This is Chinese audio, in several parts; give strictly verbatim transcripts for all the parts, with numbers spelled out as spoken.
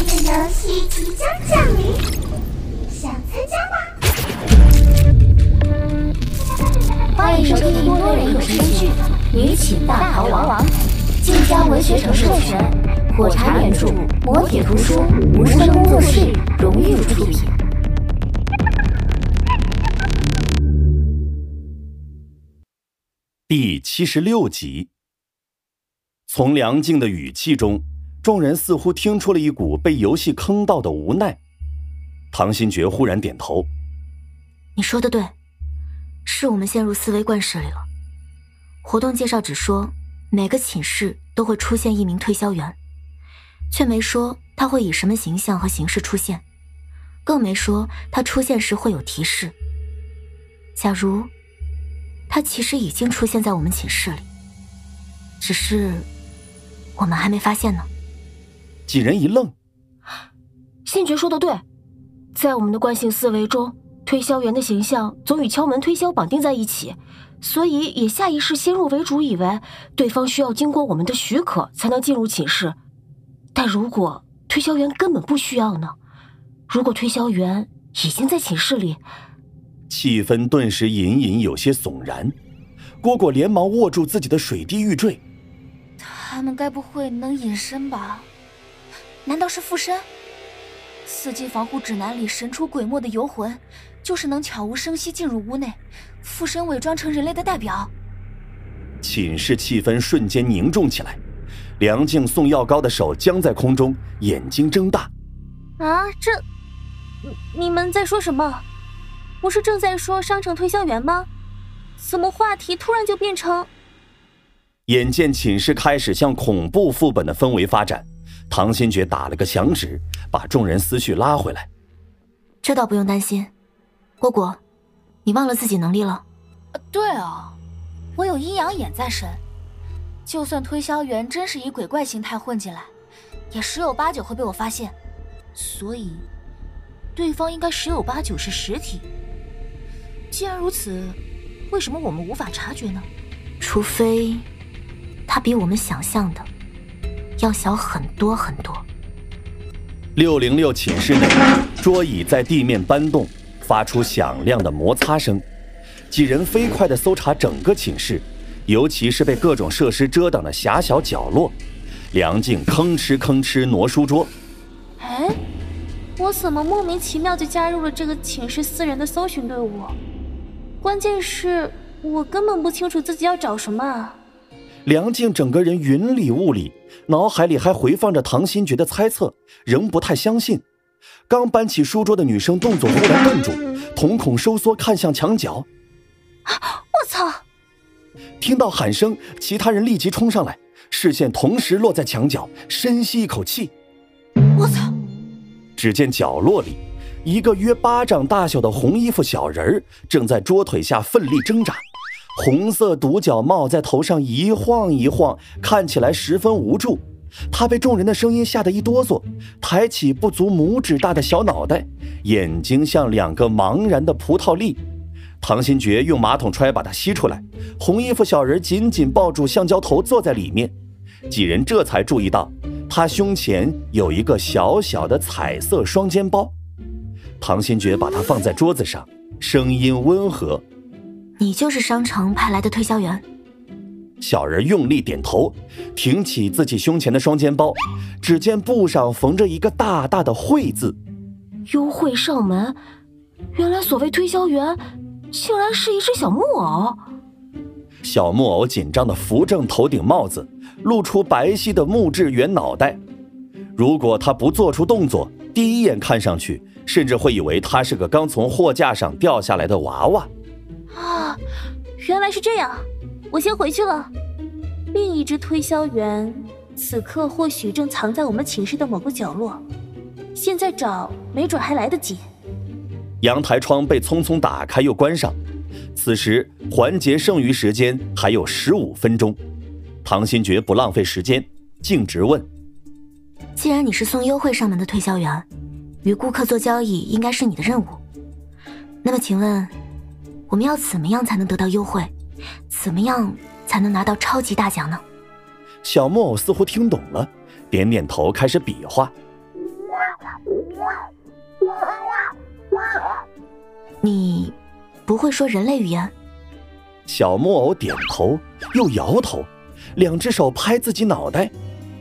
的游戏即将降临，想参加吗？ 欢迎收听多人有声剧《女寝大逃亡》，晋江文学城授权，火柴原著，磨铁图书，无声工作室荣誉出品。 第七十六集。从梁静的语气中，众人似乎听出了一股被游戏坑到的无奈。唐新觉忽然点头： 你说的对，是我们陷入思维惯式里了。活动介绍只说每个寝室都会出现一名推销员，却没说他会以什么形象和形式出现，更没说他出现时会有提示。假如他其实已经出现在我们寝室里，只是我们还没发现呢。 几人一愣。 新觉说的对，在我们的惯性思维中，推销员的形象总与敲门推销绑定在一起，所以也下意识先入为主，以为对方需要经过我们的许可才能进入寝室。但如果推销员根本不需要呢？如果推销员已经在寝室里…… 气氛顿时隐隐有些悚然。蝈蝈连忙握住自己的水滴玉坠。 他们该不会能隐身吧？难道是附身？四季防护指南里神出鬼没的游魂，就是能悄无声息进入屋内，附身伪装成人类的代表。 寝室气氛瞬间凝重起来，梁静送药膏的手僵在空中，眼睛睁大。 啊，这……你们在说什么？不是正在说商城推销员吗？怎么话题突然就变成…… 眼见寝室开始向恐怖副本的氛围发展，唐新觉打了个响指，把众人思绪拉回来。 这倒不用担心。蝈蝈，你忘了自己能力了？ 对啊，我有阴阳眼在身，就算推销员真是以鬼怪形态混进来，也十有八九会被我发现，所以对方应该十有八九是实体。既然如此，为什么我们无法察觉呢？ 除非他比我们想象的要小很多很多。 六零六寝室内，桌椅在地面搬动，发出响亮的摩擦声。几人飞快地搜查整个寝室，尤其是被各种设施遮挡的狭小角落。梁静吭哧吭哧挪书桌。 哎，我怎么莫名其妙就加入了这个寝室私人的搜寻队伍？关键是我根本不清楚自己要找什么啊！ 梁静整个人云里雾里，脑海里还回放着唐新觉的猜测，仍不太相信。刚搬起书桌的女生动作忽然顿住，瞳孔收缩，看向墙角。 我操！ 听到喊声，其他人立即冲上来，视线同时落在墙角，深吸一口气。 我操！ 只见角落里，一个约巴掌大小的红衣服小人正在桌腿下奋力挣扎，红色独角帽在头上一晃一晃，看起来十分无助。他被众人的声音吓得一哆嗦，抬起不足拇指大的小脑袋，眼睛像两个茫然的葡萄粒。唐新觉用马桶揣把他吸出来，红衣服小人紧紧抱住橡胶头坐在里面。几人这才注意到他胸前有一个小小的彩色双肩包。唐新觉把它放在桌子上，声音温和： 你就是商城派来的推销员。 小人用力点头，挺起自己胸前的双肩包，只见布上缝着一个大大的会字。 优惠上门，原来所谓推销员竟然是一只小木偶。 小木偶紧张地扶正头顶帽子，露出白皙的木质圆脑袋。如果他不做出动作，第一眼看上去甚至会以为他是个刚从货架上掉下来的娃娃。 啊，原来是这样，我先回去了。另一只推销员此刻或许正藏在我们寝室的某个角落，现在找没准还来得及。 阳台窗被匆匆打开又关上，此时环节剩余时间还有十五分钟。唐新觉不浪费时间，径直问： 既然你是送优惠上门的推销员，与顾客做交易应该是你的任务，那么请问我们要怎么样才能得到优惠？怎么样才能拿到超级大奖呢？ 小木偶似乎听懂了，点点头，开始比划。 你不会说人类语言？ 小木偶点头又摇头，两只手拍自己脑袋。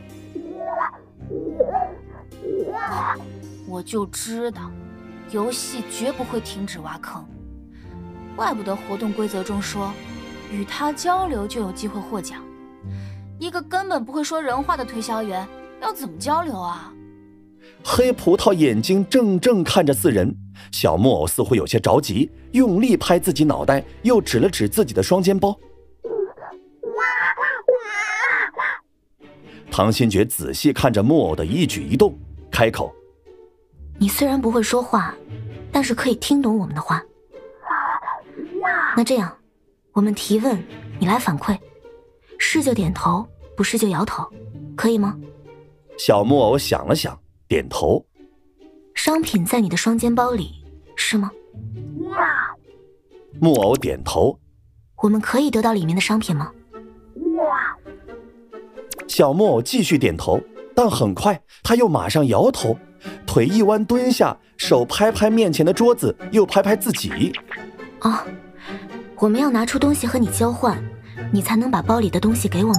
我就知道，游戏绝不会停止挖坑，怪不得活动规则中说，与他交流就有机会获奖。一个根本不会说人话的推销员，要怎么交流啊？ 黑葡萄眼睛正正看着四人，小木偶似乎有些着急，用力拍自己脑袋，又指了指自己的双肩包。唐新觉仔细看着木偶的一举一动，开口： 你虽然不会说话，但是可以听懂我们的话。那这样，我们提问，你来反馈，是就点头，不是就摇头，可以吗？ 小木偶想了想，点头。 商品在你的双肩包里，是吗？ 木偶点头。 我们可以得到里面的商品吗？ 小木偶继续点头，但很快他又马上摇头，腿一弯蹲下，手拍拍面前的桌子，又拍拍自己。 哦，我们要拿出东西和你交换，你才能把包里的东西给我们。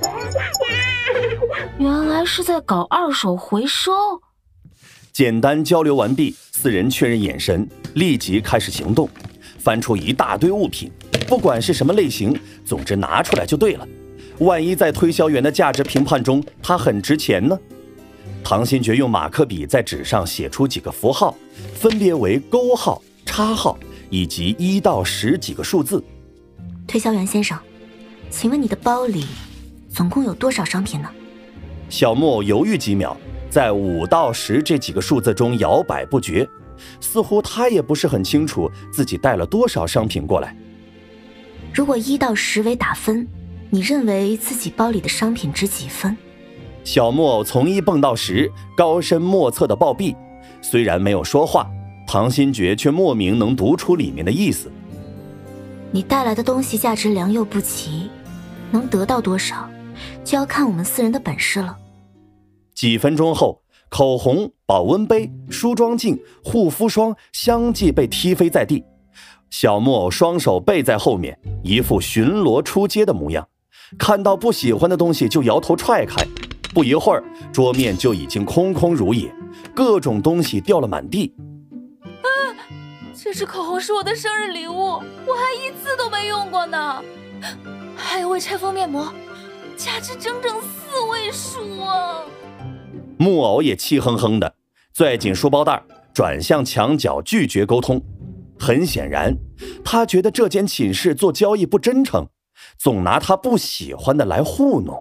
原来是在搞二手回收。 简单交流完毕，四人确认眼神，立即开始行动，翻出一大堆物品，不管是什么类型，总之拿出来就对了。万一在推销员的价值评判中它很值钱呢？唐新觉用马克笔在纸上写出几个符号，分别为勾号、叉号以及一到十几个数字。 推销员先生，请问你的包里总共有多少商品呢？ 小木偶犹豫几秒，在五到十这几个数字中摇摆不决，似乎他也不是很清楚自己带了多少商品过来。 如果一到十为打分，你认为自己包里的商品值几分？ 小木偶从一蹦到十，高深莫测的暴毙。虽然没有说话，唐新觉却莫名能读出里面的意思。 你带来的东西价值良莠不齐，能得到多少，就要看我们四人的本事了。 几分钟后，口红、保温杯、梳妆镜、护肤霜相继被踢飞在地。小木偶双手背在后面，一副巡逻出街的模样，看到不喜欢的东西就摇头踹开。不一会儿，桌面就已经空空如也，各种东西掉了满地。 啊，这支口红是我的生日礼物，我还一次都没用过呢。还有未拆封面膜，价值整整四位数啊！ 木偶也气哼哼的，攥紧书包带，转向墙角拒绝沟通。很显然，他觉得这间寝室做交易不真诚，总拿他不喜欢的来糊弄。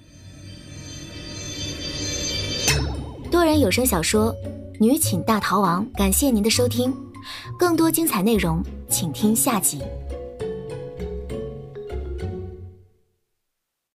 多人有声小说《女寝大逃亡》，感谢您的收听，更多精彩内容请听下集。